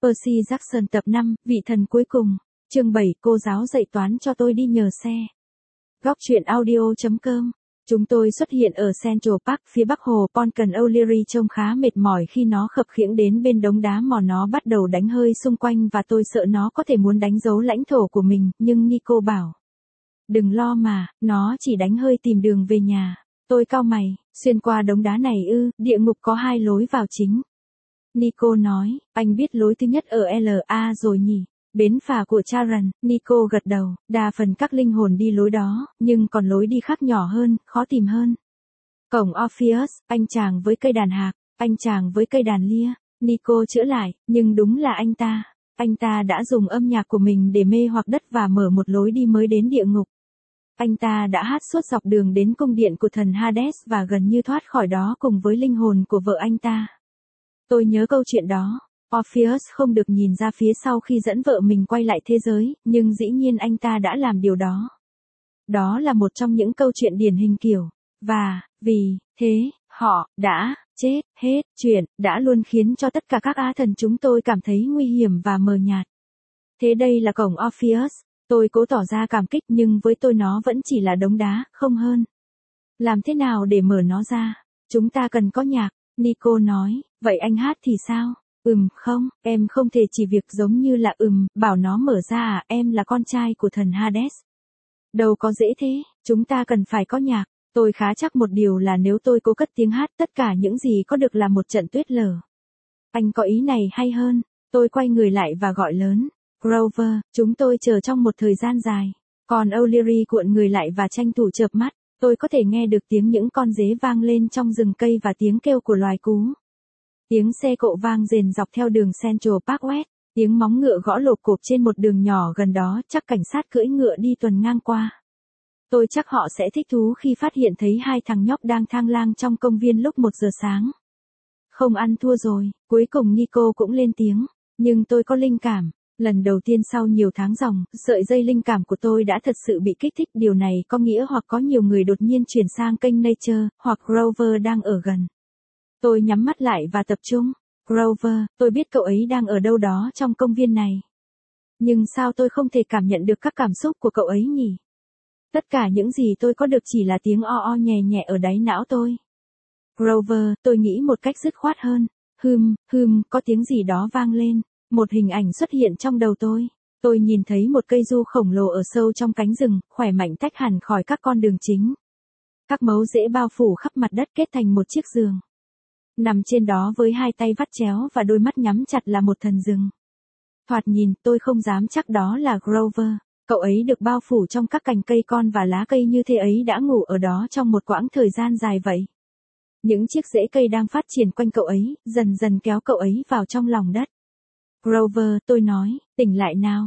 Percy Jackson tập 5, vị thần cuối cùng. Chương 7, cô giáo dạy toán cho tôi đi nhờ xe. Góc truyện audio.com. Chúng tôi xuất hiện ở Central Park phía bắc hồ Poncan O'Leary trông khá mệt mỏi khi nó khập khiễng đến bên đống đá mòn, nó bắt đầu đánh hơi xung quanh và tôi sợ nó có thể muốn đánh dấu lãnh thổ của mình, nhưng Nico bảo. Đừng lo mà, nó chỉ đánh hơi tìm đường về nhà. Tôi cau mày, xuyên qua đống đá này ư, địa ngục có 2 lối vào chính. Nico nói, anh biết lối thứ nhất ở LA rồi nhỉ? Bến phà của Charon. Nico gật đầu, đa phần các linh hồn đi lối đó, nhưng còn lối đi khác nhỏ hơn, khó tìm hơn. Cổng Orpheus, anh chàng với cây đàn hạc, anh chàng với cây đàn lia. Nico chữa lại, nhưng đúng là anh ta. Anh ta đã dùng âm nhạc của mình để mê hoặc đất và mở một lối đi mới đến địa ngục. Anh ta đã hát suốt dọc đường đến cung điện của thần Hades và gần như thoát khỏi đó cùng với linh hồn của vợ anh ta. Tôi nhớ câu chuyện đó. Orpheus không được nhìn ra phía sau khi dẫn vợ mình quay lại thế giới, nhưng dĩ nhiên anh ta đã làm điều đó. Đó là một trong những câu chuyện điển hình kiểu, và, vì, thế, họ, đã, chết, hết, chuyện, đã luôn khiến cho tất cả các á thần chúng tôi cảm thấy nguy hiểm và mờ nhạt. Thế đây là cổng Orpheus, tôi cố tỏ ra cảm kích nhưng với tôi nó vẫn chỉ là đống đá, không hơn. Làm thế nào để mở nó ra? Chúng ta cần có nhạc, Nico nói, vậy anh hát thì sao? Không, em không thể chỉ việc giống như là bảo nó mở ra à, em là con trai của thần Hades. Đâu có dễ thế, chúng ta cần phải có nhạc. Tôi khá chắc một điều là nếu tôi cố cất tiếng hát tất cả những gì có được là một trận tuyết lở. Anh có ý này hay hơn, tôi quay người lại và gọi lớn. Grover, chúng tôi chờ trong một thời gian dài. Còn O'Leary cuộn người lại và tranh thủ chợp mắt, tôi có thể nghe được tiếng những con dế vang lên trong rừng cây và tiếng kêu của loài cú. Tiếng xe cộ vang rền dọc theo đường Central Park West, tiếng móng ngựa gõ lộp cộp trên một đường nhỏ gần đó, chắc cảnh sát cưỡi ngựa đi tuần ngang qua. Tôi chắc họ sẽ thích thú khi phát hiện thấy 2 thằng nhóc đang thang lang trong công viên lúc 1 giờ sáng. Không ăn thua rồi, cuối cùng Nico cũng lên tiếng, nhưng tôi có linh cảm. Lần đầu tiên sau nhiều tháng ròng, sợi dây linh cảm của tôi đã thật sự bị kích thích. Điều này có nghĩa hoặc có nhiều người đột nhiên chuyển sang kênh Nature, hoặc Grover đang ở gần. Tôi nhắm mắt lại và tập trung. Grover, tôi biết cậu ấy đang ở đâu đó trong công viên này. Nhưng sao tôi không thể cảm nhận được các cảm xúc của cậu ấy nhỉ? Tất cả những gì tôi có được chỉ là tiếng o nhẹ nhẹ ở đáy não tôi. Grover, tôi nghĩ một cách dứt khoát hơn. Có tiếng gì đó vang lên. Một hình ảnh xuất hiện trong đầu tôi. Tôi nhìn thấy một cây du khổng lồ ở sâu trong cánh rừng, khỏe mạnh tách hẳn khỏi các con đường chính. Các mấu rễ bao phủ khắp mặt đất kết thành một chiếc giường. Nằm trên đó với 2 tay vắt chéo và đôi mắt nhắm chặt là một thần rừng. Thoạt nhìn, tôi không dám chắc đó là Grover. Cậu ấy được bao phủ trong các cành cây con và lá cây như thế ấy đã ngủ ở đó trong một quãng thời gian dài vậy. Những chiếc rễ cây đang phát triển quanh cậu ấy, dần dần kéo cậu ấy vào trong lòng đất. Grover, tôi nói, tỉnh lại nào,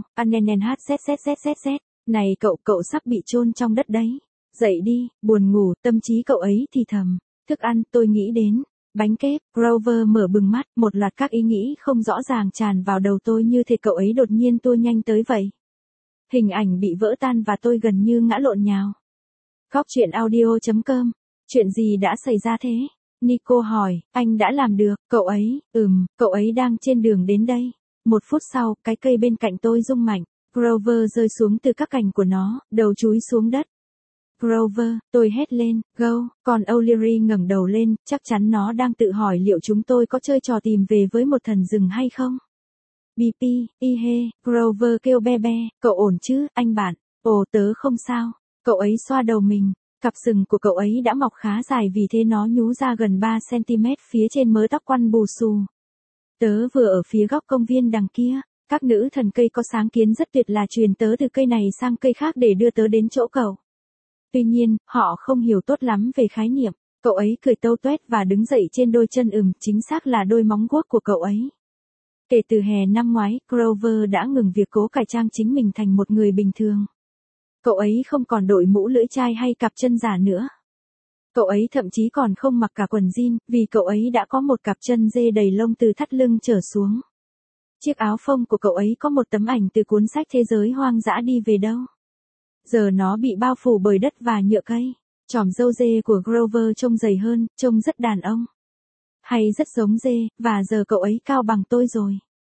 ZZZZZ. Này cậu sắp bị chôn trong đất đấy. Dậy đi, buồn ngủ, tâm trí cậu ấy thì thầm. Thức ăn, tôi nghĩ đến. Bánh kép. Grover mở bừng mắt, một loạt các ý nghĩ không rõ ràng tràn vào đầu tôi như thể cậu ấy đột nhiên tua nhanh tới vậy. Hình ảnh bị vỡ tan và tôi gần như ngã lộn nhào. Góc truyện audio.com. Chuyện gì đã xảy ra thế? Nico hỏi, anh đã làm được, cậu ấy, cậu ấy đang trên đường đến đây. 1 phút sau, cái cây bên cạnh tôi rung mạnh. Grover rơi xuống từ các cành của nó, đầu chúi xuống đất. Grover, tôi hét lên, go, còn O'Leary ngẩng đầu lên, chắc chắn nó đang tự hỏi liệu chúng tôi có chơi trò tìm về với một thần rừng hay không. BP, Grover kêu be be, cậu ổn chứ, anh bạn, tớ không sao, cậu ấy xoa đầu mình, cặp sừng của cậu ấy đã mọc khá dài vì thế nó nhú ra gần 3 cm phía trên mớ tóc quăn bù xù. Tớ vừa ở phía góc công viên đằng kia, các nữ thần cây có sáng kiến rất tuyệt là truyền tớ từ cây này sang cây khác để đưa tớ đến chỗ cậu. Tuy nhiên, họ không hiểu tốt lắm về khái niệm. Cậu ấy cười tâu tuét và đứng dậy trên đôi chân chính xác là đôi móng guốc của cậu ấy. Kể từ hè năm ngoái, Grover đã ngừng việc cố cải trang chính mình thành một người bình thường. Cậu ấy không còn đội mũ lưỡi chai hay cặp chân giả nữa. Cậu ấy thậm chí còn không mặc cả quần jean, vì cậu ấy đã có một cặp chân dê đầy lông từ thắt lưng trở xuống. Chiếc áo phông của cậu ấy có một tấm ảnh từ cuốn sách Thế giới hoang dã đi về đâu. Giờ nó bị bao phủ bởi đất và nhựa cây. Chòm râu dê của Grover trông dày hơn, trông rất đàn ông. Hay rất giống dê, và giờ cậu ấy cao bằng tôi rồi.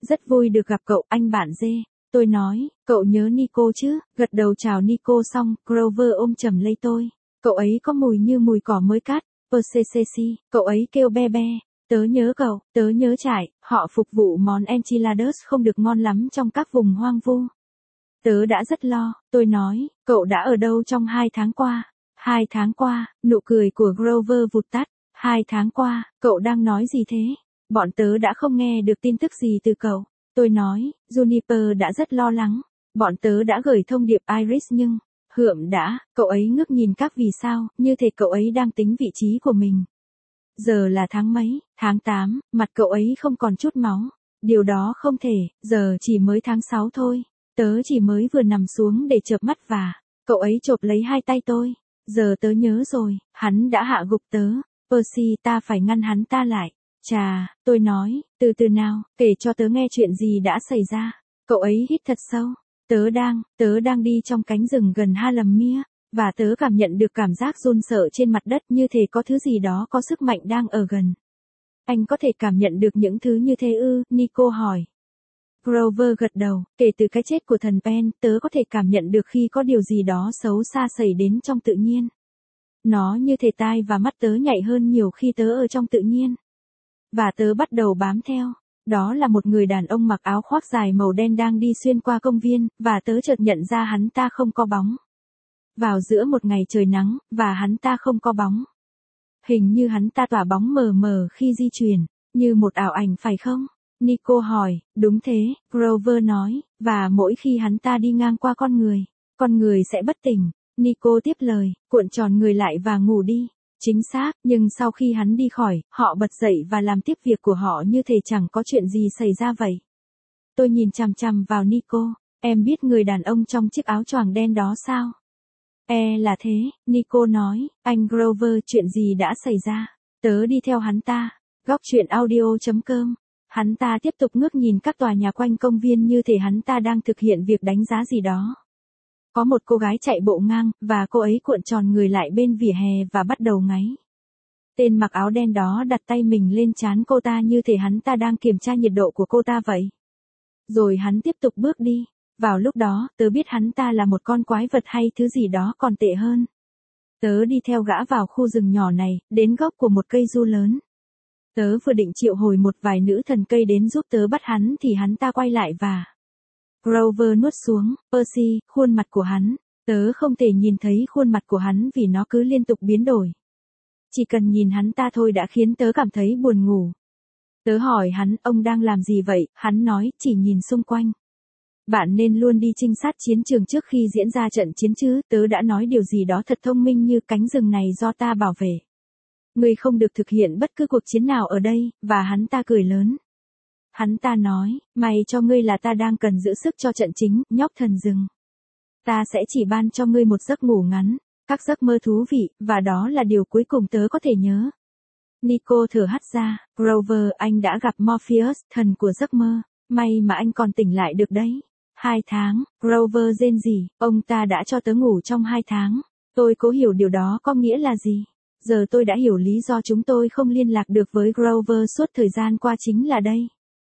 Rất vui được gặp cậu, anh bạn dê. Tôi nói, cậu nhớ Nico chứ? Gật đầu chào Nico xong, Grover ôm chầm lấy tôi. Cậu ấy có mùi như mùi cỏ mới cắt. Persecesi, cậu ấy kêu be be. Tớ nhớ cậu, tớ nhớ trại, họ phục vụ món enchiladas không được ngon lắm trong các vùng hoang vu. Tớ đã rất lo, tôi nói, cậu đã ở đâu trong 2 tháng qua? 2 tháng qua, nụ cười của Grover vụt tắt. 2 tháng qua, cậu đang nói gì thế? Bọn tớ đã không nghe được tin tức gì từ cậu. Tôi nói, Juniper đã rất lo lắng. Bọn tớ đã gửi thông điệp Iris nhưng, cậu ấy ngước nhìn các vì sao, như thể cậu ấy đang tính vị trí của mình. Giờ là tháng mấy, tháng 8, mặt cậu ấy không còn chút máu. Điều đó không thể, giờ chỉ mới tháng 6 thôi. Tớ chỉ mới vừa nằm xuống để chợp mắt và, cậu ấy chộp lấy 2 tay tôi. Giờ tớ nhớ rồi, hắn đã hạ gục tớ. Percy, ta phải ngăn hắn ta lại. Chà, tôi nói, từ từ nào, kể cho tớ nghe chuyện gì đã xảy ra. Cậu ấy hít thật sâu. Tớ đang đi trong cánh rừng gần Halamia, và tớ cảm nhận được cảm giác run sợ trên mặt đất như thể có thứ gì đó có sức mạnh đang ở gần. Anh có thể cảm nhận được những thứ như thế ư? Nico hỏi. Grover gật đầu, kể từ cái chết của thần Pen, tớ có thể cảm nhận được khi có điều gì đó xấu xa xảy đến trong tự nhiên. Nó như thể tai và mắt tớ nhạy hơn nhiều khi tớ ở trong tự nhiên. Và tớ bắt đầu bám theo. Đó là một người đàn ông mặc áo khoác dài màu đen đang đi xuyên qua công viên, và tớ chợt nhận ra hắn ta không có bóng. Vào giữa một ngày trời nắng, và hắn ta không có bóng. Hình như hắn ta tỏa bóng mờ mờ khi di chuyển, như một ảo ảnh phải không? Nico hỏi, đúng thế, Grover nói, và mỗi khi hắn ta đi ngang qua con người sẽ bất tỉnh. Nico tiếp lời, cuộn tròn người lại và ngủ đi. Chính xác, nhưng sau khi hắn đi khỏi, họ bật dậy và làm tiếp việc của họ như thể chẳng có chuyện gì xảy ra vậy. Tôi nhìn chằm chằm vào Nico, em biết người đàn ông trong chiếc áo choàng đen đó sao? Là thế, Nico nói, anh Grover, chuyện gì đã xảy ra? Tớ đi theo hắn ta. Góc truyện audio.com. Hắn ta tiếp tục ngước nhìn các tòa nhà quanh công viên như thể hắn ta đang thực hiện việc đánh giá gì đó. Có một cô gái chạy bộ ngang, và cô ấy cuộn tròn người lại bên vỉa hè và bắt đầu ngáy. Tên mặc áo đen đó đặt tay mình lên trán cô ta như thể hắn ta đang kiểm tra nhiệt độ của cô ta vậy. Rồi hắn tiếp tục bước đi. Vào lúc đó, tớ biết hắn ta là một con quái vật hay thứ gì đó còn tệ hơn. Tớ đi theo gã vào khu rừng nhỏ này, đến gốc của một cây du lớn. Tớ vừa định triệu hồi một vài nữ thần cây đến giúp tớ bắt hắn thì hắn ta quay lại và... Grover nuốt xuống, Percy, khuôn mặt của hắn. Tớ không thể nhìn thấy khuôn mặt của hắn vì nó cứ liên tục biến đổi. Chỉ cần nhìn hắn ta thôi đã khiến tớ cảm thấy buồn ngủ. Tớ hỏi hắn, ông đang làm gì vậy? Hắn nói, chỉ nhìn xung quanh. Bạn nên luôn đi trinh sát chiến trường trước khi diễn ra trận chiến chứ, tớ đã nói điều gì đó thật thông minh như cánh rừng này do ta bảo vệ. Ngươi không được thực hiện bất cứ cuộc chiến nào ở đây, và hắn ta cười lớn. Hắn ta nói, may cho ngươi là ta đang cần giữ sức cho trận chính, nhóc thần rừng. Ta sẽ chỉ ban cho ngươi một giấc ngủ ngắn, các giấc mơ thú vị, và đó là điều cuối cùng tớ có thể nhớ. Nico thở hắt ra, Grover, anh đã gặp Morpheus, thần của giấc mơ, may mà anh còn tỉnh lại được đấy. 2 tháng, Grover rên rỉ, ông ta đã cho tớ ngủ trong 2 tháng. Tôi cố hiểu điều đó có nghĩa là gì. Giờ tôi đã hiểu lý do chúng tôi không liên lạc được với Grover suốt thời gian qua chính là đây.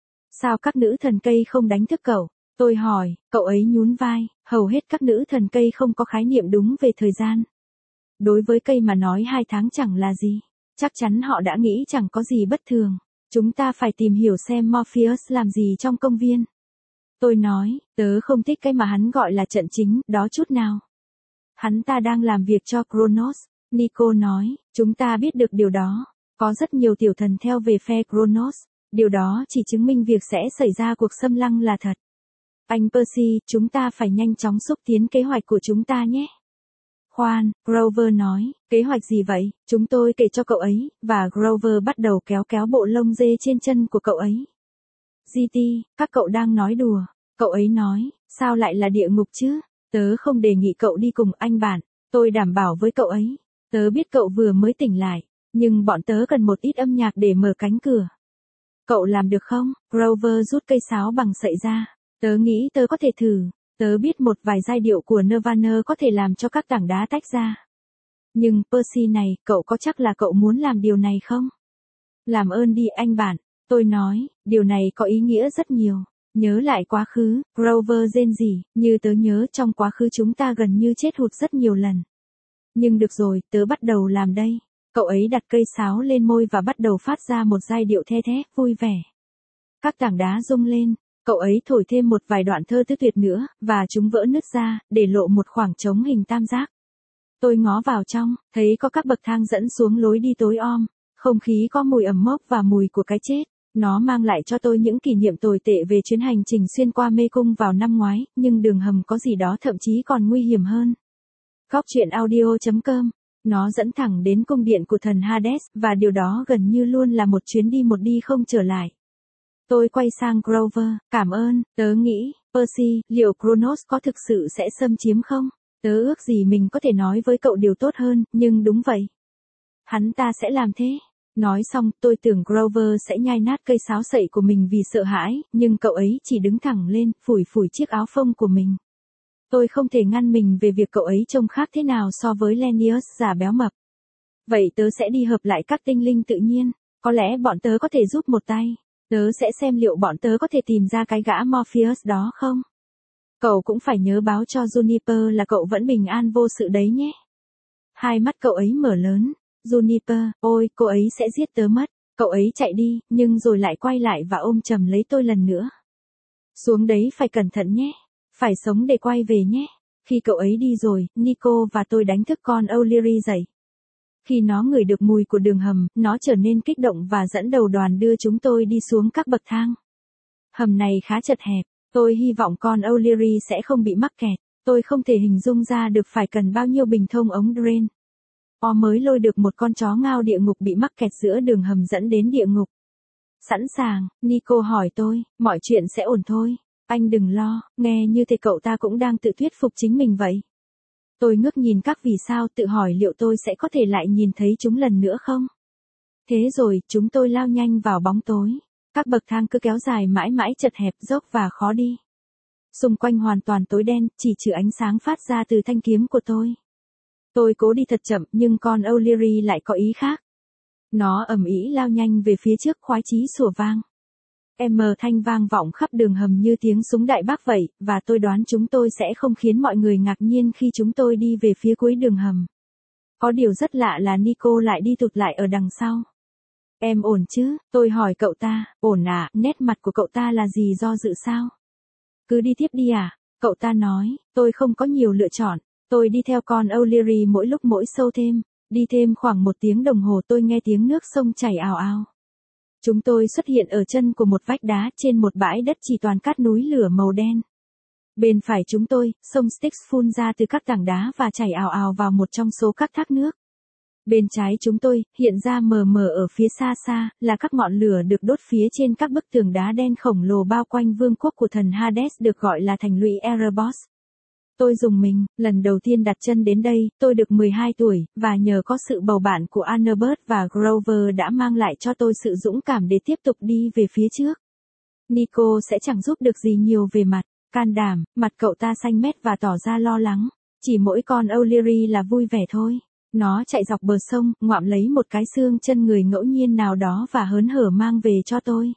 Sao các nữ thần cây không đánh thức cậu? Tôi hỏi, cậu ấy nhún vai, hầu hết các nữ thần cây không có khái niệm đúng về thời gian. Đối với cây mà nói 2 tháng chẳng là gì. Chắc chắn họ đã nghĩ chẳng có gì bất thường. Chúng ta phải tìm hiểu xem Morpheus làm gì trong công viên. Tôi nói, tớ không thích cái mà hắn gọi là trận chính, đó chút nào. Hắn ta đang làm việc cho Kronos. Nico nói, chúng ta biết được điều đó. Có rất nhiều tiểu thần theo về phe Kronos. Điều đó chỉ chứng minh việc sẽ xảy ra cuộc xâm lăng là thật. Anh Percy, chúng ta phải nhanh chóng xúc tiến kế hoạch của chúng ta nhé. Khoan, Grover nói, kế hoạch gì vậy? Chúng tôi kể cho cậu ấy, và Grover bắt đầu kéo kéo bộ lông dê trên chân của cậu ấy. GT, các cậu đang nói đùa. Cậu ấy nói, sao lại là địa ngục chứ? Tớ không đề nghị cậu đi cùng anh bạn. Tôi đảm bảo với cậu ấy. Tớ biết cậu vừa mới tỉnh lại, nhưng bọn tớ cần một ít âm nhạc để mở cánh cửa. Cậu làm được không? Grover rút cây sáo bằng sậy ra. Tớ nghĩ tớ có thể thử. Tớ biết một vài giai điệu của Nirvana có thể làm cho các tảng đá tách ra. Nhưng Percy này, cậu có chắc là cậu muốn làm điều này không? Làm ơn đi anh bạn. Tôi nói, điều này có ý nghĩa rất nhiều. Nhớ lại quá khứ, Grover rên rỉ, như tớ nhớ trong quá khứ chúng ta gần như chết hụt rất nhiều lần. Nhưng được rồi, tớ bắt đầu làm đây. Cậu ấy đặt cây sáo lên môi và bắt đầu phát ra một giai điệu the thé, vui vẻ. Các tảng đá rung lên, cậu ấy thổi thêm một vài đoạn thơ tứ tuyệt nữa, và chúng vỡ nứt ra, để lộ một khoảng trống hình tam giác. Tôi ngó vào trong, thấy có các bậc thang dẫn xuống lối đi tối om, không khí có mùi ẩm mốc và mùi của cái chết. Nó mang lại cho tôi những kỷ niệm tồi tệ về chuyến hành trình xuyên qua mê cung vào năm ngoái, nhưng đường hầm có gì đó thậm chí còn nguy hiểm hơn. Góc truyện audio.com. Nó dẫn thẳng đến cung điện của thần Hades, và điều đó gần như luôn là một chuyến đi một đi không trở lại. Tôi quay sang Grover, cảm ơn, tớ nghĩ, Percy, liệu Kronos có thực sự sẽ xâm chiếm không? Tớ ước gì mình có thể nói với cậu điều tốt hơn, nhưng đúng vậy. Hắn ta sẽ làm thế. Nói xong, tôi tưởng Grover sẽ nhai nát cây sáo sậy của mình vì sợ hãi, nhưng cậu ấy chỉ đứng thẳng lên, phủi phủi chiếc áo phông của mình. Tôi không thể ngăn mình về việc cậu ấy trông khác thế nào so với Lennius già béo mập. Vậy tớ sẽ đi hợp lại các tinh linh tự nhiên, có lẽ bọn tớ có thể giúp một tay. Tớ sẽ xem liệu bọn tớ có thể tìm ra cái gã Morpheus đó không. Cậu cũng phải nhớ báo cho Juniper là cậu vẫn bình an vô sự đấy nhé. Hai mắt cậu ấy mở lớn. Juniper, ôi, cô ấy sẽ giết tớ mất. Cậu ấy chạy đi, nhưng rồi lại quay lại và ôm chầm lấy tôi lần nữa. Xuống đấy phải cẩn thận nhé. Phải sống để quay về nhé. Khi cậu ấy đi rồi, Nico và tôi đánh thức con O'Leary dậy. Khi nó ngửi được mùi của đường hầm, nó trở nên kích động và dẫn đầu đoàn đưa chúng tôi đi xuống các bậc thang. Hầm này khá chật hẹp, tôi hy vọng con O'Leary sẽ không bị mắc kẹt. Tôi không thể hình dung ra được phải cần bao nhiêu bình thông ống drain. Mới lôi được một con chó ngao địa ngục bị mắc kẹt giữa đường hầm dẫn đến địa ngục. Sẵn sàng, Nico hỏi tôi, mọi chuyện sẽ ổn thôi. Anh đừng lo, nghe như thế cậu ta cũng đang tự thuyết phục chính mình vậy. Tôi ngước nhìn các vì sao tự hỏi liệu tôi sẽ có thể lại nhìn thấy chúng lần nữa không? Thế rồi, chúng tôi lao nhanh vào bóng tối. Các bậc thang cứ kéo dài mãi mãi chật hẹp dốc và khó đi. Xung quanh hoàn toàn tối đen, chỉ trừ ánh sáng phát ra từ thanh kiếm của tôi. Tôi cố đi thật chậm nhưng con O'Leary lại có ý khác. Nó ầm ĩ lao nhanh về phía trước khoái chí sủa vang. Thanh vang vọng khắp đường hầm như tiếng súng đại bác vậy, và tôi đoán chúng tôi sẽ không khiến mọi người ngạc nhiên khi chúng tôi đi về phía cuối đường hầm. Có điều rất lạ là Nico lại đi tụt lại ở đằng sau. Em ổn chứ? Tôi hỏi cậu ta, ổn à, nét mặt của cậu ta là gì do dự sao? Cứ đi tiếp đi à? Cậu ta nói, tôi không có nhiều lựa chọn. Tôi đi theo con O'Leary mỗi lúc mỗi sâu thêm. Đi thêm khoảng 1 tiếng đồng hồ tôi nghe tiếng nước sông chảy ào ào. Chúng tôi xuất hiện ở chân của một vách đá trên một bãi đất chỉ toàn cát núi lửa màu đen. Bên phải chúng tôi, sông Styx phun ra từ các tảng đá và chảy ào ào vào một trong số các thác nước. Bên trái chúng tôi, hiện ra mờ mờ ở phía xa xa, là các ngọn lửa được đốt phía trên các bức tường đá đen khổng lồ bao quanh vương quốc của thần Hades được gọi là thành lũy Erebos. Tôi rùng mình, lần đầu tiên đặt chân đến đây, tôi được 12 tuổi, và nhờ có sự bầu bạn của Annabeth và Grover đã mang lại cho tôi sự dũng cảm để tiếp tục đi về phía trước. Nico sẽ chẳng giúp được gì nhiều về mặt can đảm, mặt cậu ta xanh mét và tỏ ra lo lắng. Chỉ mỗi con O'Leary là vui vẻ thôi. Nó chạy dọc bờ sông, ngoạm lấy một cái xương chân người ngẫu nhiên nào đó và hớn hở mang về cho tôi.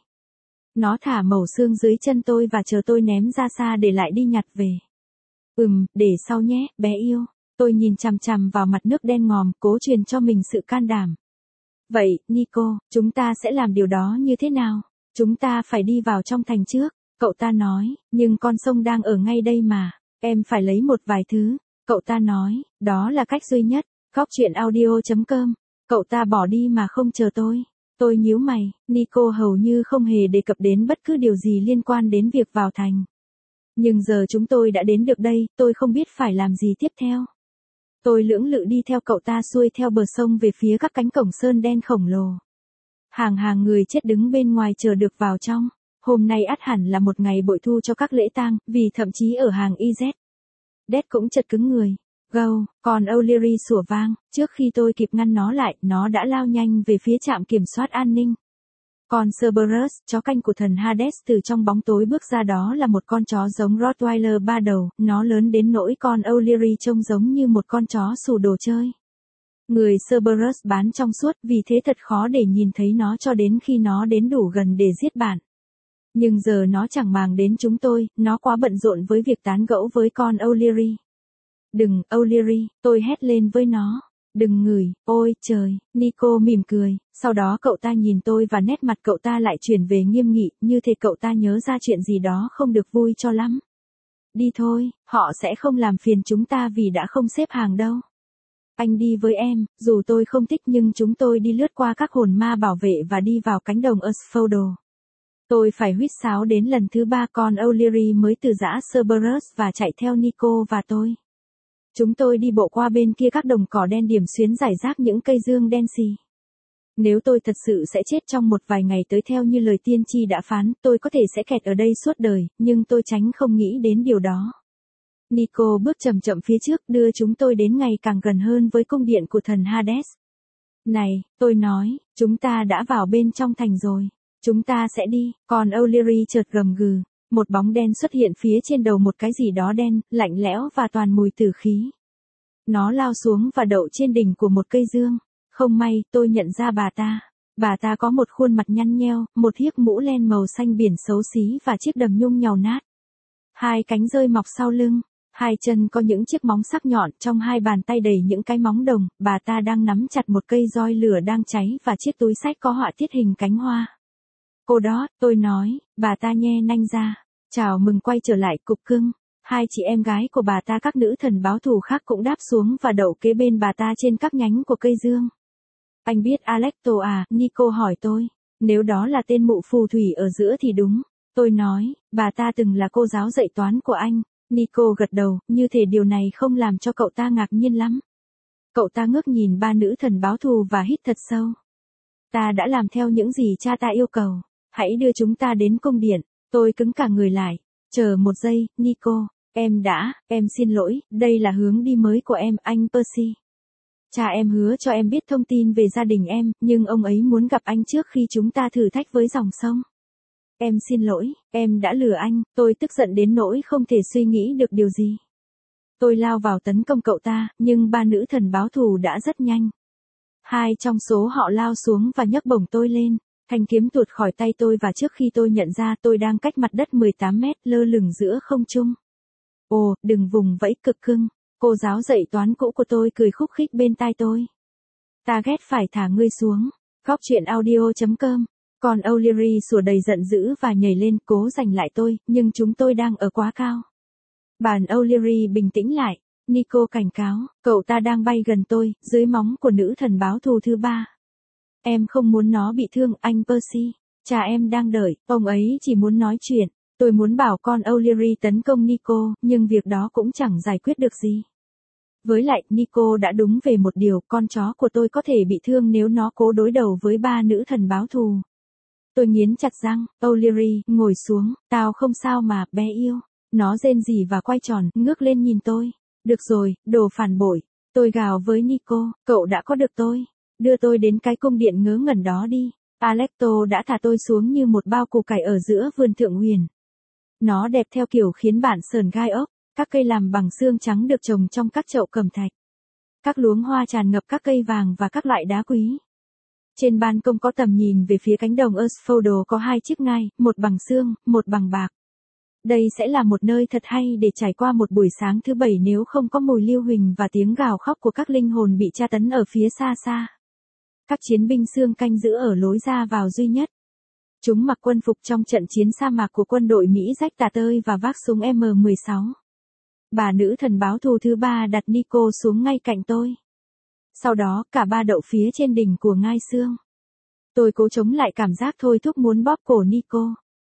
Nó thả mẩu xương dưới chân tôi và chờ tôi ném ra xa để lại đi nhặt về. Để sau nhé, bé yêu. Tôi nhìn chằm chằm vào mặt nước đen ngòm, cố truyền cho mình sự can đảm. Vậy, Nico, chúng ta sẽ làm điều đó như thế nào? Chúng ta phải đi vào trong thành trước, cậu ta nói, nhưng con sông đang ở ngay đây mà. Em phải lấy một vài thứ, cậu ta nói, đó là cách duy nhất. Góc truyện audio.com. Cậu ta bỏ đi mà không chờ tôi. Tôi nhíu mày, Nico hầu như không hề đề cập đến bất cứ điều gì liên quan đến việc vào thành. Nhưng giờ chúng tôi đã đến được đây, tôi không biết phải làm gì tiếp theo. Tôi lưỡng lự đi theo cậu ta xuôi theo bờ sông về phía các cánh cổng sơn đen khổng lồ. Hàng hàng người chết đứng bên ngoài chờ được vào trong. Hôm nay ắt hẳn là một ngày bội thu cho các lễ tang, vì thậm chí ở hàng IZ. Đét cũng chật cứng người. Gâu, còn O'Leary sủa vang, trước khi tôi kịp ngăn nó lại, nó đã lao nhanh về phía trạm kiểm soát an ninh. Còn Cerberus, chó canh của thần Hades từ trong bóng tối bước ra, đó là một con chó giống Rottweiler 3 đầu, nó lớn đến nỗi con O'Leary trông giống như một con chó xù đồ chơi. Người Cerberus bán trong suốt, vì thế thật khó để nhìn thấy nó cho đến khi nó đến đủ gần để giết bạn. Nhưng giờ nó chẳng màng đến chúng tôi, nó quá bận rộn với việc tán gẫu với con O'Leary. Đừng, O'Leary, tôi hét lên với nó. Đừng ngửi, ôi trời, Nico mỉm cười, sau đó cậu ta nhìn tôi và nét mặt cậu ta lại chuyển về nghiêm nghị, như thể cậu ta nhớ ra chuyện gì đó không được vui cho lắm. Đi thôi, họ sẽ không làm phiền chúng ta vì đã không xếp hàng đâu. Anh đi với em, dù tôi không thích nhưng chúng tôi đi lướt qua các hồn ma bảo vệ và đi vào cánh đồng Asphodel. Tôi phải huýt sáo đến lần thứ 3 con O'Leary mới từ dã Cerberus và chạy theo Nico và tôi. Chúng tôi đi bộ qua bên kia các đồng cỏ đen điểm xuyến rải rác những cây dương đen xì. Nếu tôi thật sự sẽ chết trong một vài ngày tới theo như lời tiên tri đã phán, tôi có thể sẽ kẹt ở đây suốt đời, nhưng tôi tránh không nghĩ đến điều đó. Nico bước chậm chậm phía trước đưa chúng tôi đến ngày càng gần hơn với cung điện của thần Hades. Này, tôi nói, chúng ta đã vào bên trong thành rồi. Chúng ta sẽ đi, còn O'Leary chợt gầm gừ. Một bóng đen xuất hiện phía trên đầu một cái gì đó đen, lạnh lẽo và toàn mùi tử khí. Nó lao xuống và đậu trên đỉnh của một cây dương. Không may, tôi nhận ra bà ta. Bà ta có một khuôn mặt nhăn nheo, một chiếc mũ len màu xanh biển xấu xí và chiếc đầm nhung nhàu nát. Hai cánh rơi mọc sau lưng. Hai chân có những chiếc móng sắc nhọn, trong hai bàn tay đầy những cái móng đồng, bà ta đang nắm chặt một cây roi lửa đang cháy và chiếc túi xách có họa tiết hình cánh hoa. Cô đó, tôi nói, bà ta nhe nanh ra. Chào mừng quay trở lại cục cưng. Hai chị em gái của bà ta các nữ thần báo thù khác cũng đáp xuống và đậu kế bên bà ta trên các nhánh của cây dương. Anh biết Alecto à, Nico hỏi tôi. Nếu đó là tên mụ phù thủy ở giữa thì đúng. Tôi nói, bà ta từng là cô giáo dạy toán của anh. Nico gật đầu, như thể điều này không làm cho cậu ta ngạc nhiên lắm. Cậu ta ngước nhìn ba nữ thần báo thù và hít thật sâu. Ta đã làm theo những gì cha ta yêu cầu. Hãy đưa chúng ta đến cung điện. Tôi cứng cả người lại. Chờ một giây, Nico. Em xin lỗi, đây là hướng đi mới của em, anh Percy. Cha em hứa cho em biết thông tin về gia đình em, nhưng ông ấy muốn gặp anh trước khi chúng ta thử thách với dòng sông. Em xin lỗi, em đã lừa anh, tôi tức giận đến nỗi không thể suy nghĩ được điều gì. Tôi lao vào tấn công cậu ta, nhưng ba nữ thần báo thù đã rất nhanh. Hai trong số họ lao xuống và nhấc bổng tôi lên. Thanh kiếm tuột khỏi tay tôi và trước khi tôi nhận ra tôi đang cách mặt đất 18 mét lơ lửng giữa không trung. Ồ, đừng vùng vẫy cực cưng. Cô giáo dạy toán cũ của tôi cười khúc khích bên tai tôi. Ta ghét phải thả ngươi xuống. Góc truyện audio.com. Còn O'Leary sủa đầy giận dữ và nhảy lên cố giành lại tôi, nhưng chúng tôi đang ở quá cao. Bàn O'Leary bình tĩnh lại. Nico cảnh cáo, cậu ta đang bay gần tôi, dưới móng của nữ thần báo thù thứ 3. Em không muốn nó bị thương, anh Percy. Cha em đang đợi, ông ấy chỉ muốn nói chuyện. Tôi muốn bảo con O'Leary tấn công Nico, nhưng việc đó cũng chẳng giải quyết được gì. Với lại, Nico đã đúng về một điều, con chó của tôi có thể bị thương nếu nó cố đối đầu với ba nữ thần báo thù. Tôi nghiến chặt răng, O'Leary, ngồi xuống, tao không sao mà, bé yêu. Nó rên rỉ và quay tròn, ngước lên nhìn tôi. Được rồi, đồ phản bội. Tôi gào với Nico, cậu đã có được tôi. Đưa tôi đến cái cung điện ngớ ngẩn đó đi. Alecto đã thả tôi xuống như một bao củ cải ở giữa vườn thượng huyền. Nó đẹp theo kiểu khiến bạn sởn gai ốc. Các cây làm bằng xương trắng được trồng trong các chậu cẩm thạch. Các luống hoa tràn ngập các cây vàng và các loại đá quý. Trên ban công có tầm nhìn về phía cánh đồng Asphodel có hai chiếc ngai, một bằng xương, một bằng bạc. Đây sẽ là một nơi thật hay để trải qua một buổi sáng thứ 7 nếu không có mùi lưu huỳnh và tiếng gào khóc của các linh hồn bị tra tấn ở phía xa xa. Các chiến binh xương canh giữ ở lối ra vào duy nhất. Chúng mặc quân phục trong trận chiến sa mạc của quân đội Mỹ rách tả tơi và vác súng M16. Bà nữ thần báo thù thứ 3 đặt Nico xuống ngay cạnh tôi. Sau đó, cả ba đậu phía trên đỉnh của ngai xương. Tôi cố chống lại cảm giác thôi thúc muốn bóp cổ Nico.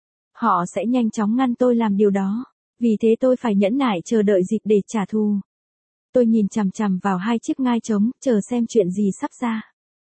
Họ sẽ nhanh chóng ngăn tôi làm điều đó. Vì thế tôi phải nhẫn nại chờ đợi dịp để trả thù. Tôi nhìn chằm chằm vào hai chiếc ngai trống, chờ xem chuyện gì sắp ra.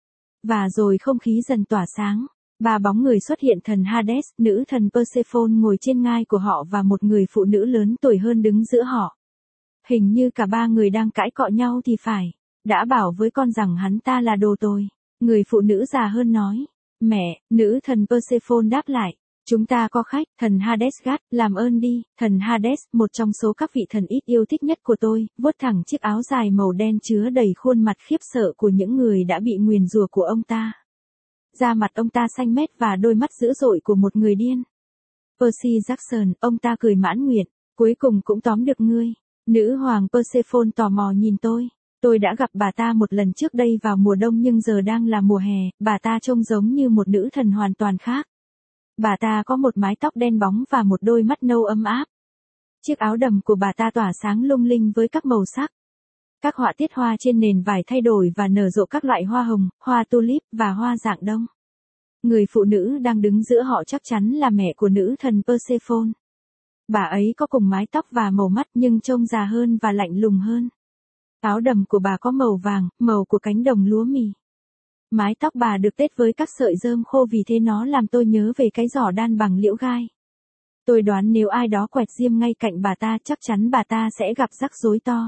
Và rồi không khí dần tỏa sáng. Ba bóng người xuất hiện: thần Hades, nữ thần Persephone ngồi trên ngai của họ và một người phụ nữ lớn tuổi hơn đứng giữa họ. Hình như cả ba người đang cãi cọ nhau thì phải. Đã bảo với con rằng hắn ta là đồ tồi. Người phụ nữ già hơn nói. Mẹ, nữ thần Persephone đáp lại. Chúng ta có khách, thần Hades gắt, làm ơn đi, thần Hades, một trong số các vị thần ít yêu thích nhất của tôi, vuốt thẳng chiếc áo dài màu đen chứa đầy khuôn mặt khiếp sợ của những người đã bị nguyền rủa của ông ta. Da mặt ông ta xanh mét và đôi mắt dữ dội của một người điên. Percy Jackson, ông ta cười mãn nguyện, cuối cùng cũng tóm được ngươi. Nữ hoàng Persephone tò mò nhìn tôi. Tôi đã gặp bà ta một lần trước đây vào mùa đông nhưng giờ đang là mùa hè, bà ta trông giống như một nữ thần hoàn toàn khác. Bà ta có một mái tóc đen bóng và một đôi mắt nâu ấm áp. Chiếc áo đầm của bà ta tỏa sáng lung linh với các màu sắc. Các họa tiết hoa trên nền vải thay đổi và nở rộ các loại hoa hồng, hoa tulip và hoa rạng đông. Người phụ nữ đang đứng giữa họ chắc chắn là mẹ của nữ thần Persephone. Bà ấy có cùng mái tóc và màu mắt nhưng trông già hơn và lạnh lùng hơn. Áo đầm của bà có màu vàng, màu của cánh đồng lúa mì. Mái tóc bà được tết với các sợi rơm khô vì thế nó làm tôi nhớ về cái giỏ đan bằng liễu gai. Tôi đoán nếu ai đó quẹt diêm ngay cạnh bà ta chắc chắn bà ta sẽ gặp rắc rối to.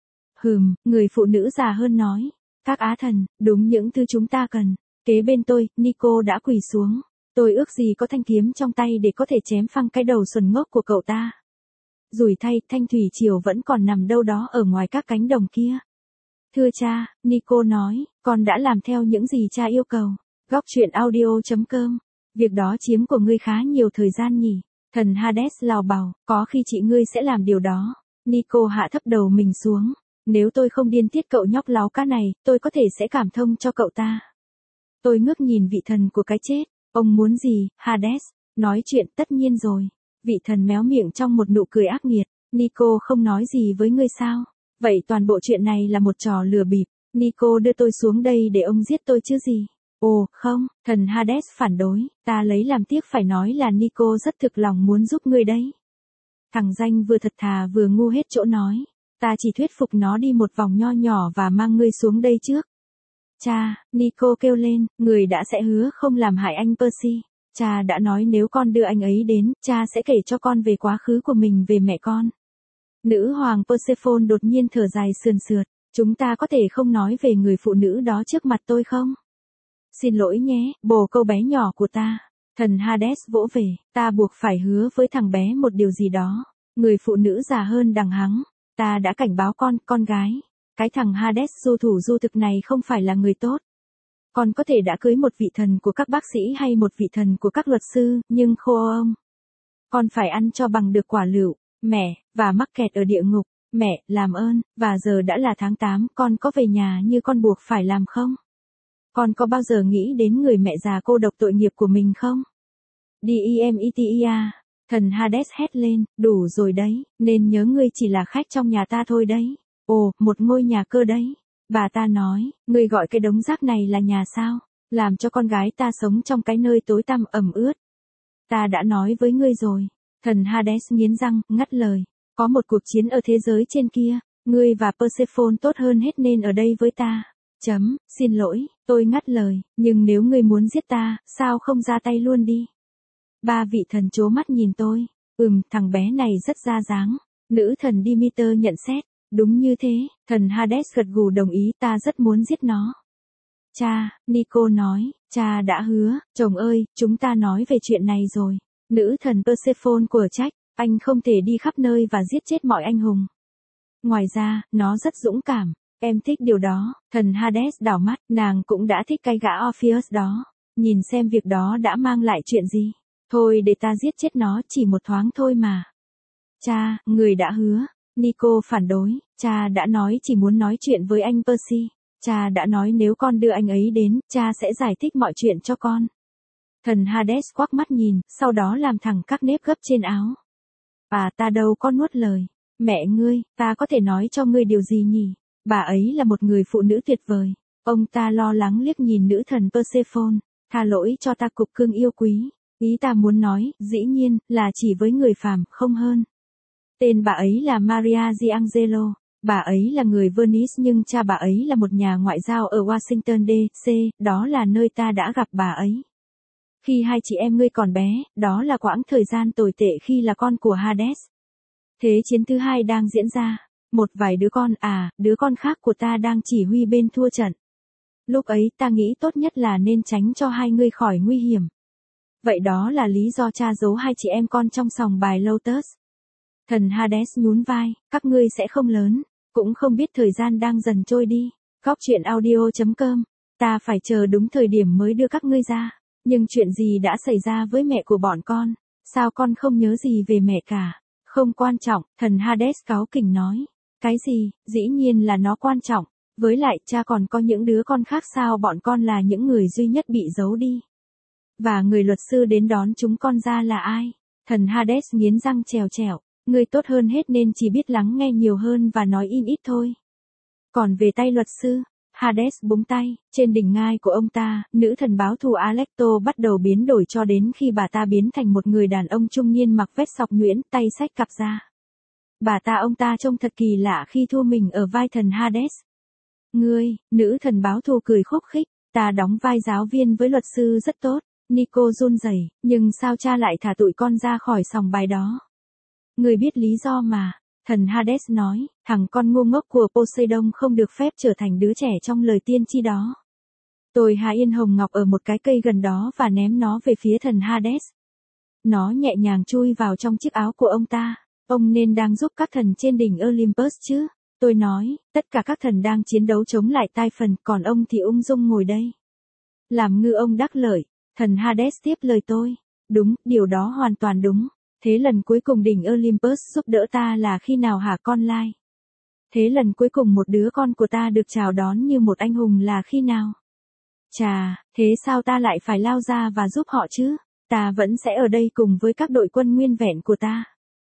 Người phụ nữ già hơn nói. Các á thần, đúng những thứ chúng ta cần. Kế bên tôi, Nico đã quỳ xuống. Tôi ước gì có thanh kiếm trong tay để có thể chém phăng cái đầu xuẩn ngốc của cậu ta. Rủi thay, thanh thủy triều vẫn còn nằm đâu đó ở ngoài các cánh đồng kia. Thưa cha, Nico nói, con đã làm theo những gì cha yêu cầu. Góc truyện audio.com. Việc đó chiếm của ngươi khá nhiều thời gian nhỉ. Thần Hades lào bào, có khi chị ngươi sẽ làm điều đó. Nico hạ thấp đầu mình xuống. Nếu tôi không điên tiết cậu nhóc láo cá này, tôi có thể sẽ cảm thông cho cậu ta. Tôi ngước nhìn vị thần của cái chết. Ông muốn gì, Hades? Nói chuyện tất nhiên rồi. Vị thần méo miệng trong một nụ cười ác nghiệt. Nico không nói gì với ngươi sao? Vậy toàn bộ chuyện này là một trò lừa bịp. Nico đưa tôi xuống đây để ông giết tôi chứ gì? Ồ, không, thần Hades phản đối. Ta lấy làm tiếc phải nói là Nico rất thực lòng muốn giúp ngươi đấy. Thằng danh vừa thật thà vừa ngu hết chỗ nói. Ta chỉ thuyết phục nó đi một vòng nho nhỏ và mang ngươi xuống đây trước. Cha, Nico kêu lên, người đã sẽ hứa không làm hại anh Percy. Cha đã nói nếu con đưa anh ấy đến, cha sẽ kể cho con về quá khứ của mình về mẹ con. Nữ hoàng Persephone đột nhiên thở dài sườn sượt. Chúng ta có thể không nói về người phụ nữ đó trước mặt tôi không? Xin lỗi nhé, bồ câu bé nhỏ của ta. Thần Hades vỗ về, ta buộc phải hứa với thằng bé một điều gì đó. Người phụ nữ già hơn đằng hắng. Ta đã cảnh báo con gái. Cái thằng Hades du thủ du thực này không phải là người tốt. Con có thể đã cưới một vị thần của các bác sĩ hay một vị thần của các luật sư, nhưng khô ông. Con phải ăn cho bằng được quả lựu, mẹ, và mắc kẹt ở địa ngục. Mẹ, làm ơn, và giờ đã là tháng 8, con có về nhà như con buộc phải làm không? Con có bao giờ nghĩ đến người mẹ già cô độc tội nghiệp của mình không? Demetia, thần Hades hét lên, đủ rồi đấy, nên nhớ ngươi chỉ là khách trong nhà ta thôi đấy. Ồ, một ngôi nhà cơ đấy. Bà ta nói, ngươi gọi cái đống rác này là nhà sao? Làm cho con gái ta sống trong cái nơi tối tăm ẩm ướt. Ta đã nói với ngươi rồi. Thần Hades nghiến răng, ngắt lời. Có một cuộc chiến ở thế giới trên kia, ngươi và Persephone tốt hơn hết nên ở đây với ta. Xin lỗi, tôi ngắt lời, nhưng nếu ngươi muốn giết ta, sao không ra tay luôn đi? Ba vị thần trố mắt nhìn tôi. Thằng bé này rất ra dáng. Nữ thần Demeter nhận xét. Đúng như thế, thần Hades gật gù đồng ý, ta rất muốn giết nó. Cha, Nico nói, cha đã hứa, chồng ơi, chúng ta nói về chuyện này rồi. Nữ thần Persephone của trách, anh không thể đi khắp nơi và giết chết mọi anh hùng. Ngoài ra, nó rất dũng cảm, em thích điều đó. Thần Hades đảo mắt, nàng cũng đã thích cái gã Orpheus đó. Nhìn xem việc đó đã mang lại chuyện gì. Thôi để ta giết chết nó chỉ một thoáng thôi mà. Cha, người đã hứa. Nico phản đối, cha đã nói chỉ muốn nói chuyện với anh Percy. Cha đã nói nếu con đưa anh ấy đến, cha sẽ giải thích mọi chuyện cho con. Thần Hades quắc mắt nhìn, sau đó làm thẳng các nếp gấp trên áo. Ta đâu có nuốt lời. Mẹ ngươi, ta có thể nói cho ngươi điều gì nhỉ? Bà ấy là một người phụ nữ tuyệt vời. Ông ta lo lắng liếc nhìn nữ thần Persephone. Tha lỗi cho ta cục cưng yêu quý. Ý ta muốn nói, dĩ nhiên, là chỉ với người phàm, không hơn. Tên bà ấy là Maria Giangelo. Bà ấy là người Venice nhưng cha bà ấy là một nhà ngoại giao ở Washington D.C., đó là nơi ta đã gặp bà ấy. Khi hai chị em ngươi còn bé, đó là quãng thời gian tồi tệ khi là con của Hades. Thế chiến thứ hai đang diễn ra. Một vài đứa con khác của ta đang chỉ huy bên thua trận. Lúc ấy ta nghĩ tốt nhất là nên tránh cho hai ngươi khỏi nguy hiểm. Vậy đó là lý do cha giấu hai chị em con trong sòng bài Lotus. Thần Hades nhún vai, các ngươi sẽ không lớn, cũng không biết thời gian đang dần trôi đi. Góc truyện audio.com, ta phải chờ đúng thời điểm mới đưa các ngươi ra. Nhưng chuyện gì đã xảy ra với mẹ của bọn con? Sao con không nhớ gì về mẹ cả? Không quan trọng, thần Hades cáu kỉnh nói. Cái gì, dĩ nhiên là nó quan trọng. Với lại cha còn có những đứa con khác, sao bọn con là những người duy nhất bị giấu đi? Và người luật sư đến đón chúng con ra là ai? Thần Hades nghiến răng trèo trèo. Ngươi tốt hơn hết nên chỉ biết lắng nghe nhiều hơn và nói im ít thôi. Còn về tay luật sư, Hades búng tay, trên đỉnh ngai của ông ta, nữ thần báo thù Alecto bắt đầu biến đổi cho đến khi bà ta biến thành một người đàn ông trung niên mặc vest sọc nhuyễn, tay xách cặp ra. Ông ta trông thật kỳ lạ khi thu mình ở vai thần Hades. Ngươi, nữ thần báo thù cười khúc khích, ta đóng vai giáo viên với luật sư rất tốt. Nico run rẩy, nhưng sao cha lại thả tụi con ra khỏi sòng bài đó? Ngươi biết lý do mà, thần Hades nói, thằng con ngu ngốc của Poseidon không được phép trở thành đứa trẻ trong lời tiên tri đó. Tôi hạ yên hồng ngọc ở một cái cây gần đó và ném nó về phía thần Hades. Nó nhẹ nhàng chui vào trong chiếc áo của ông ta. Ông nên đang giúp các thần trên đỉnh Olympus chứ? Tôi nói, tất cả các thần đang chiến đấu chống lại Typhon, còn ông thì ung dung ngồi đây. Làm ngư ông đắc lợi, thần Hades tiếp lời tôi. Đúng, điều đó hoàn toàn đúng. Thế lần cuối cùng đỉnh Olympus giúp đỡ ta là khi nào hả con lai? Thế lần cuối cùng một đứa con của ta được chào đón như một anh hùng là khi nào? Chà, thế sao ta lại phải lao ra và giúp họ chứ? Ta vẫn sẽ ở đây cùng với các đội quân nguyên vẹn của ta.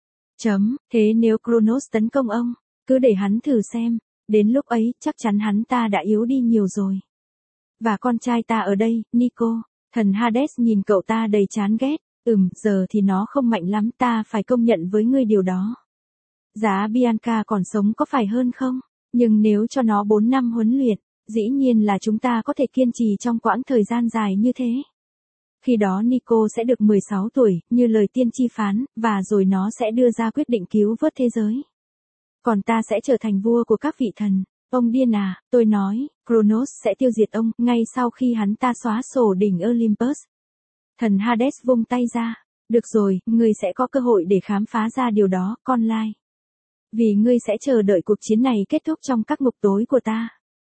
Thế nếu Kronos tấn công ông, cứ để hắn thử xem, đến lúc ấy chắc chắn hắn ta đã yếu đi nhiều rồi. Và con trai ta ở đây, Nico. Thần Hades nhìn cậu ta đầy chán ghét. Giờ thì nó không mạnh lắm, ta phải công nhận với ngươi điều đó. Giá Bianca còn sống có phải hơn không? Nhưng nếu cho nó 4 năm huấn luyện, dĩ nhiên là chúng ta có thể kiên trì trong quãng thời gian dài như thế. Khi đó Nico sẽ được 16 tuổi, như lời tiên tri phán, và rồi nó sẽ đưa ra quyết định cứu vớt thế giới. Còn ta sẽ trở thành vua của các vị thần. Ông điên à, tôi nói, Kronos sẽ tiêu diệt ông, ngay sau khi hắn ta xóa sổ đỉnh Olympus. Thần Hades vung tay ra. Được rồi, ngươi sẽ có cơ hội để khám phá ra điều đó, con lai. Vì ngươi sẽ chờ đợi cuộc chiến này kết thúc trong các ngục tối của ta.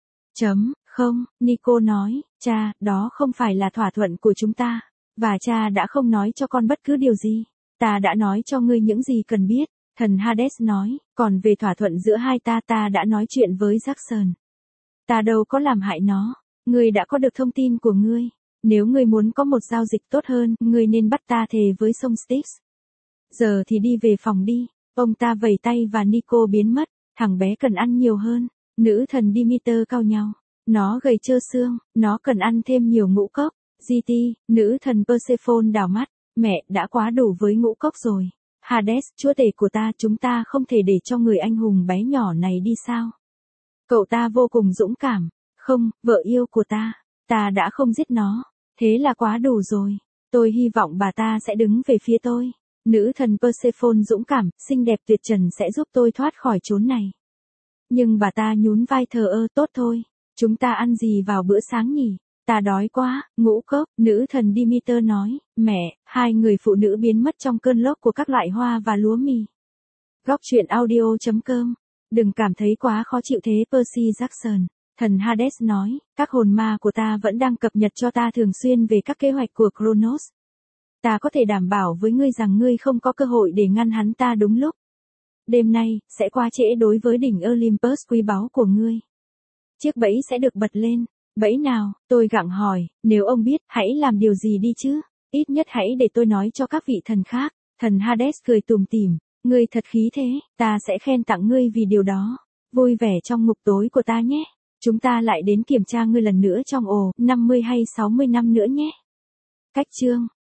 Không, Nico nói, cha, đó không phải là thỏa thuận của chúng ta. Và cha đã không nói cho con bất cứ điều gì. Ta đã nói cho ngươi những gì cần biết. Thần Hades nói, còn về thỏa thuận giữa hai ta đã nói chuyện với Jackson. Ta đâu có làm hại nó. Ngươi đã có được thông tin của ngươi. Nếu ngươi muốn có một giao dịch tốt hơn, ngươi nên bắt ta thề với sông Styx. Giờ thì đi về phòng đi. Ông ta vẩy tay và Nico biến mất. Thằng bé cần ăn nhiều hơn. Nữ thần Demeter cau nhau. Nó gầy trơ xương, nó cần ăn thêm nhiều ngũ cốc. GT, nữ thần Persephone đảo mắt. Mẹ, đã quá đủ với ngũ cốc rồi. Hades, chúa tể của ta, chúng ta không thể để cho người anh hùng bé nhỏ này đi sao? Cậu ta vô cùng dũng cảm. Không, vợ yêu của ta. Ta đã không giết nó. Thế là quá đủ rồi. Tôi hy vọng bà ta sẽ đứng về phía tôi. Nữ thần Persephone dũng cảm, xinh đẹp tuyệt trần sẽ giúp tôi thoát khỏi chốn này. Nhưng bà ta nhún vai thờ ơ, tốt thôi. Chúng ta ăn gì vào bữa sáng nhỉ? Ta đói quá, ngũ cốc, nữ thần Demeter nói. Mẹ, hai người phụ nữ biến mất trong cơn lốc của các loại hoa và lúa mì. Góc truyện audio.com. Đừng cảm thấy quá khó chịu thế Percy Jackson. Thần Hades nói, các hồn ma của ta vẫn đang cập nhật cho ta thường xuyên về các kế hoạch của Kronos. Ta có thể đảm bảo với ngươi rằng ngươi không có cơ hội để ngăn hắn ta đúng lúc. Đêm nay, sẽ quá trễ đối với đỉnh Olympus quý báu của ngươi. Chiếc bẫy sẽ được bật lên. Bẫy nào? Tôi gặng hỏi, nếu ông biết, hãy làm điều gì đi chứ. Ít nhất hãy để tôi nói cho các vị thần khác. Thần Hades cười tủm tỉm, ngươi thật khí thế, ta sẽ khen tặng ngươi vì điều đó. Vui vẻ trong ngục tối của ta nhé. Chúng ta lại đến kiểm tra ngươi lần nữa trong 50 hay 60 năm nữa nhé. Cách chương